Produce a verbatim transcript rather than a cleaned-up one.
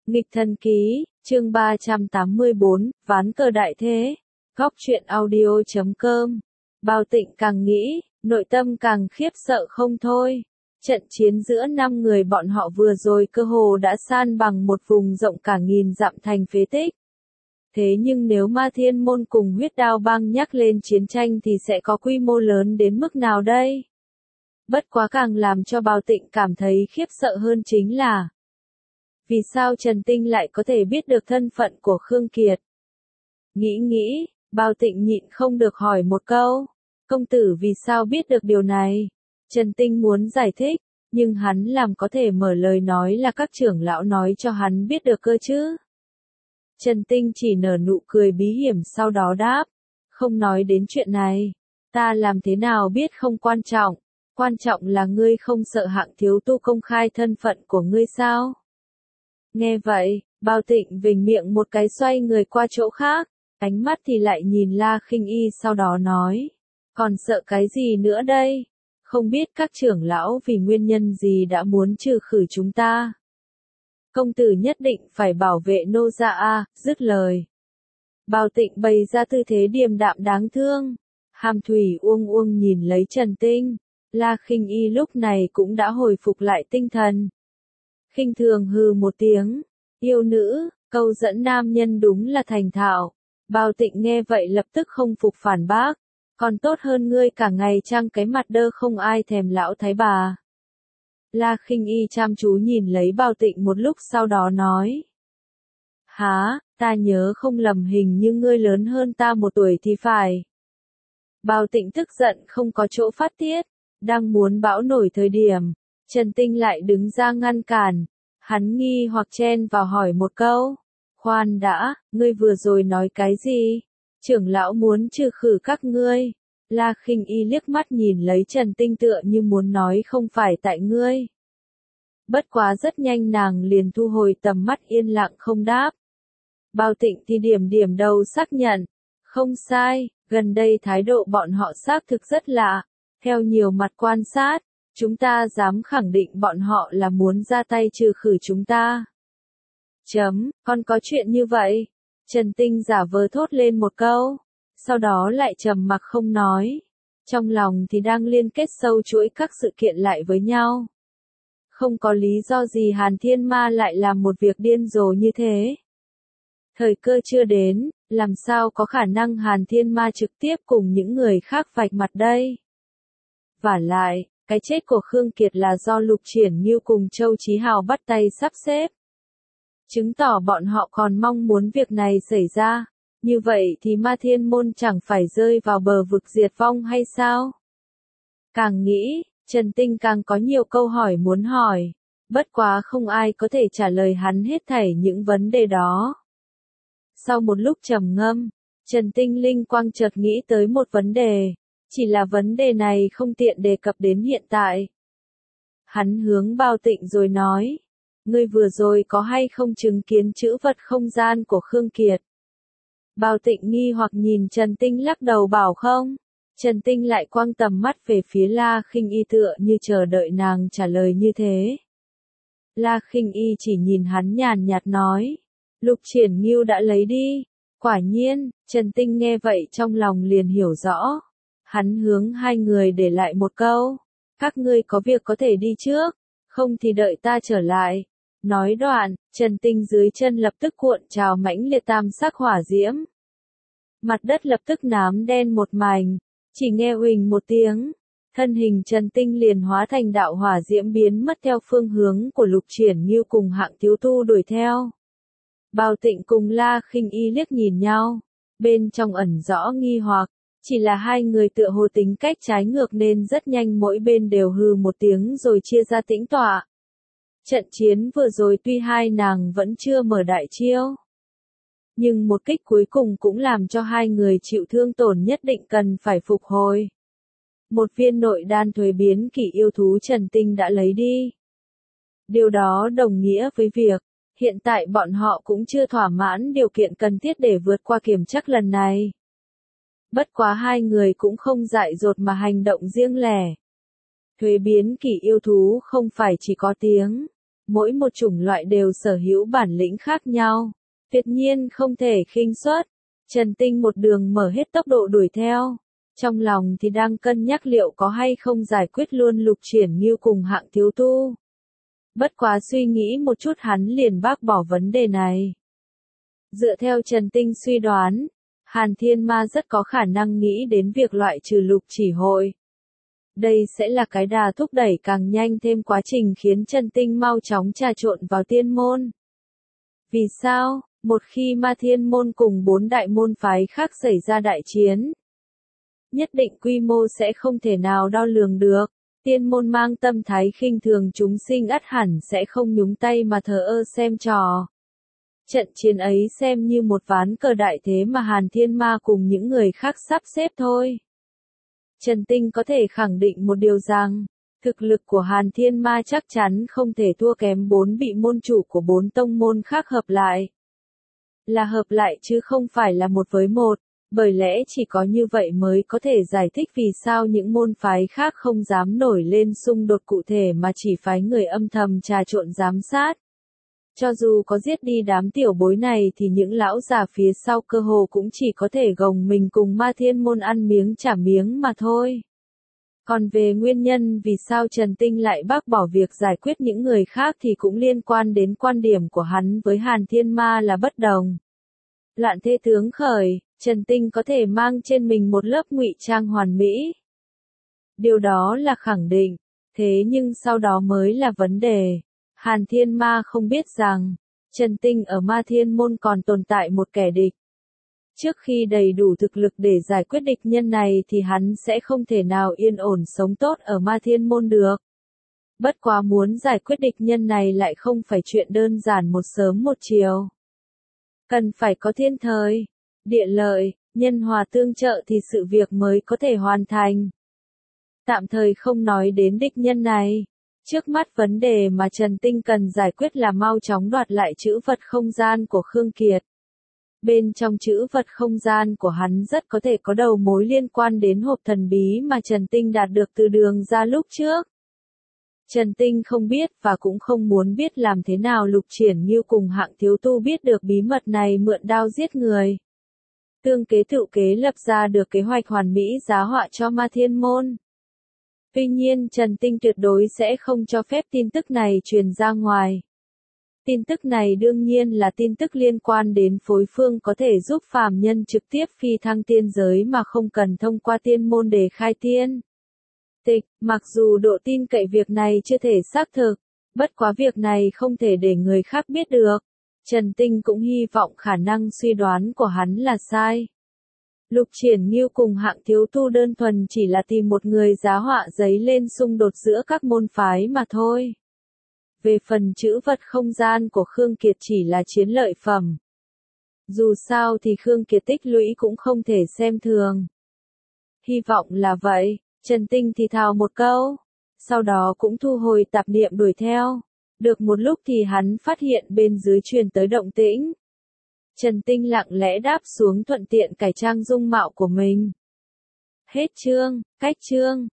Nghịch thần ký, chương ba trăm tám mươi bốn, ván cờ đại thế. Góc truyện audio chấm com. Bao Tịnh càng nghĩ, nội tâm càng khiếp sợ không thôi. Trận chiến giữa năm người bọn họ vừa rồi cơ hồ đã san bằng một vùng rộng cả nghìn dặm thành phế tích. Thế nhưng nếu Ma Thiên Môn cùng Huyết Đao Bang nhắc lên chiến tranh thì sẽ có quy mô lớn đến mức nào đây? Bất quá càng làm cho Bao Tịnh cảm thấy khiếp sợ hơn chính là vì sao Trần Tinh lại có thể biết được thân phận của Khương Kiệt? Nghĩ nghĩ, Bao Tịnh nhịn không được hỏi một câu. Công tử vì sao biết được điều này? Trần Tinh muốn giải thích, nhưng hắn làm có thể mở lời nói là các trưởng lão nói cho hắn biết được cơ chứ. Trần Tinh chỉ nở nụ cười bí hiểm sau đó đáp. Không nói đến chuyện này. Ta làm thế nào biết không quan trọng. Quan trọng là ngươi không sợ hạng thiếu tu công khai thân phận của ngươi sao? Nghe vậy, Bao Tịnh vểnh miệng một cái xoay người qua chỗ khác, ánh mắt thì lại nhìn La Khinh Y sau đó nói. Còn sợ cái gì nữa đây? Không biết các trưởng lão vì nguyên nhân gì đã muốn trừ khử chúng ta. Công tử nhất định phải bảo vệ nô gia a, dứt lời. Bao Tịnh bày ra tư thế điềm đạm đáng thương. Hàm Thủy uông uông nhìn lấy Trần Tinh. La Khinh Y lúc này cũng đã hồi phục lại tinh thần. Khinh thường hừ một tiếng. Yêu nữ, câu dẫn nam nhân đúng là thành thạo. Bao Tịnh nghe vậy lập tức không phục phản bác. Còn tốt hơn ngươi cả ngày trăng cái mặt đơ không ai thèm lão thái bà. La Khinh Y chăm chú nhìn lấy Bao Tịnh một lúc sau đó nói. Hả, ta nhớ không lầm hình như ngươi lớn hơn ta một tuổi thì phải. Bao Tịnh tức giận không có chỗ phát tiết. Đang muốn bão nổi thời điểm. Trần Tinh lại đứng ra ngăn cản. Hắn nghi hoặc chen vào hỏi một câu. Khoan đã, ngươi vừa rồi nói cái gì? Trưởng lão muốn trừ khử các ngươi. La Khinh Y liếc mắt nhìn lấy Trần Tinh tựa như muốn nói không phải tại ngươi. Bất quá rất nhanh nàng liền thu hồi tầm mắt yên lặng không đáp. Bao Tịnh thì điểm điểm đầu xác nhận. Không sai, gần đây thái độ bọn họ xác thực rất lạ. Theo nhiều mặt quan sát, chúng ta dám khẳng định bọn họ là muốn ra tay trừ khử chúng ta. Chấm, còn có chuyện như vậy. Trần Tinh giả vờ thốt lên một câu, sau đó lại trầm mặc không nói. Trong lòng thì đang liên kết sâu chuỗi các sự kiện lại với nhau. Không có lý do gì Hàn Thiên Ma lại làm một việc điên rồ như thế. Thời cơ chưa đến, làm sao có khả năng Hàn Thiên Ma trực tiếp cùng những người khác vạch mặt đây. Vả lại, cái chết của Khương Kiệt là do Lục Triển Nghiêu cùng Châu Chí Hào bắt tay sắp xếp. Chứng tỏ bọn họ còn mong muốn việc này xảy ra. Như vậy thì Ma Thiên Môn chẳng phải rơi vào bờ vực diệt vong hay sao? Càng nghĩ, Trần Tinh càng có nhiều câu hỏi muốn hỏi. Bất quá không ai có thể trả lời hắn hết thảy những vấn đề đó. Sau một lúc trầm ngâm, Trần Tinh linh quang chợt nghĩ tới một vấn đề. Chỉ là vấn đề này không tiện đề cập đến hiện tại. Hắn hướng Bao Tịnh rồi nói. Ngươi vừa rồi có hay không chứng kiến chữ vật không gian của Khương Kiệt? Bao Tịnh nghi hoặc nhìn Trần Tinh lắc đầu bảo không. Trần Tinh lại quăng tầm mắt về phía La Khinh Y tựa như chờ đợi nàng trả lời như thế. La Khinh Y chỉ nhìn hắn nhàn nhạt nói. Lục Triển Nghiêu đã lấy đi. Quả nhiên, Trần Tinh nghe vậy trong lòng liền hiểu rõ. Hắn hướng hai người để lại một câu. Các ngươi có việc có thể đi trước, không thì đợi ta trở lại. Nói đoạn, Trần Tinh dưới chân lập tức cuộn trào mãnh liệt tam sắc hỏa diễm. Mặt đất lập tức nám đen một mảnh, chỉ nghe huỳnh một tiếng. Thân hình Trần Tinh liền hóa thành đạo hỏa diễm biến mất theo phương hướng của Lục Triển Nghiêu cùng hạng thiếu tu đuổi theo. Bao Tịnh cùng La Khinh Y liếc nhìn nhau, bên trong ẩn rõ nghi hoặc. Chỉ là hai người tựa hồ tính cách trái ngược nên rất nhanh mỗi bên đều hừ một tiếng rồi chia ra tĩnh tọa. Trận chiến vừa rồi tuy hai nàng vẫn chưa mở đại chiêu. Nhưng một kích cuối cùng cũng làm cho hai người chịu thương tổn nhất định cần phải phục hồi. Một viên nội đan thuế biến kỷ yêu thú Trần Tinh đã lấy đi. Điều đó đồng nghĩa với việc, hiện tại bọn họ cũng chưa thỏa mãn điều kiện cần thiết để vượt qua kiểm trắc lần này. Bất quá hai người cũng không dại dột mà hành động riêng lẻ. Thuế biến kỷ yêu thú không phải chỉ có tiếng, Mỗi một chủng loại đều sở hữu bản lĩnh khác nhau, tuyệt nhiên không thể khinh suất. Trần Tinh một đường mở hết tốc độ đuổi theo, trong lòng thì đang cân nhắc liệu có hay không giải quyết luôn Lục Triển Ngưu cùng Hạng Thiếu Tu. Bất quá suy nghĩ một chút hắn liền bác bỏ vấn đề này. Dựa theo Trần Tinh suy đoán, Hàn Thiên Ma rất có khả năng nghĩ đến việc loại trừ Lục Chỉ Hội. Đây sẽ là cái đà thúc đẩy càng nhanh thêm quá trình khiến Trần Tinh mau chóng trà trộn vào tiên môn. Vì sao? Một khi Ma Thiên môn cùng bốn đại môn phái khác xảy ra đại chiến, nhất định quy mô sẽ không thể nào đo lường được. Tiên môn mang tâm thái khinh thường chúng sinh ắt hẳn sẽ không nhúng tay mà thờ ơ xem trò. Trận chiến ấy xem như một ván cờ đại thế mà Hàn Thiên Ma cùng những người khác sắp xếp thôi. Trần Tinh có thể khẳng định một điều rằng, thực lực của Hàn Thiên Ma chắc chắn không thể thua kém bốn vị môn chủ của bốn tông môn khác hợp lại. Là hợp lại chứ không phải là một với một, bởi lẽ chỉ có như vậy mới có thể giải thích vì sao những môn phái khác không dám nổi lên xung đột cụ thể mà chỉ phái người âm thầm trà trộn giám sát. Cho dù có giết đi đám tiểu bối này thì những lão già phía sau cơ hồ cũng chỉ có thể gồng mình cùng Ma Thiên môn ăn miếng trả miếng mà thôi. Còn về nguyên nhân vì sao Trần Tinh lại bác bỏ việc giải quyết những người khác thì cũng liên quan đến quan điểm của hắn với Hàn Thiên Ma là bất đồng. Loạn thế tướng khởi, Trần Tinh có thể mang trên mình một lớp ngụy trang hoàn mỹ. Điều đó là khẳng định, thế nhưng sau đó mới là vấn đề. Hàn Thiên Ma không biết rằng, Trần Tinh ở Ma Thiên môn còn tồn tại một kẻ địch. Trước khi đầy đủ thực lực để giải quyết địch nhân này thì hắn sẽ không thể nào yên ổn sống tốt ở Ma Thiên môn được. Bất quá muốn giải quyết địch nhân này lại không phải chuyện đơn giản một sớm một chiều. Cần phải có thiên thời, địa lợi, nhân hòa tương trợ thì sự việc mới có thể hoàn thành. Tạm thời không nói đến địch nhân này. Trước mắt vấn đề mà Trần Tinh cần giải quyết là mau chóng đoạt lại chữ vật không gian của Khương Kiệt. Bên trong chữ vật không gian của hắn rất có thể có đầu mối liên quan đến hộp thần bí mà Trần Tinh đạt được từ Đường ra lúc trước. Trần Tinh không biết và cũng không muốn biết làm thế nào Lục Triển Ngưu cùng Hạng Thiếu Tu biết được bí mật này mượn đao giết người. Tương kế tự kế lập ra được kế hoạch hoàn mỹ giá họa cho Ma Thiên môn. Tuy nhiên Trần Tinh tuyệt đối sẽ không cho phép tin tức này truyền ra ngoài. Tin tức này đương nhiên là tin tức liên quan đến phối phương có thể giúp phàm nhân trực tiếp phi thăng tiên giới mà không cần thông qua tiên môn để khai tiên. Tịch, mặc dù độ tin cậy việc này chưa thể xác thực, bất quá việc này không thể để người khác biết được. Trần Tinh cũng hy vọng khả năng suy đoán của hắn là sai. Lục Triển Ngưu cùng Hạng Thiếu Tu đơn thuần chỉ là tìm một người giá họa giấy lên xung đột giữa các môn phái mà thôi. Về phần chữ vật không gian của Khương Kiệt chỉ là chiến lợi phẩm. Dù sao thì Khương Kiệt tích lũy cũng không thể xem thường. Hy vọng là vậy, Trần Tinh thì thào một câu, sau đó cũng thu hồi tạp niệm đuổi theo. Được một lúc thì hắn phát hiện bên dưới truyền tới động tĩnh. Trần Tinh lặng lẽ đáp xuống thuận tiện cải trang dung mạo của mình. Hết chương, cách chương.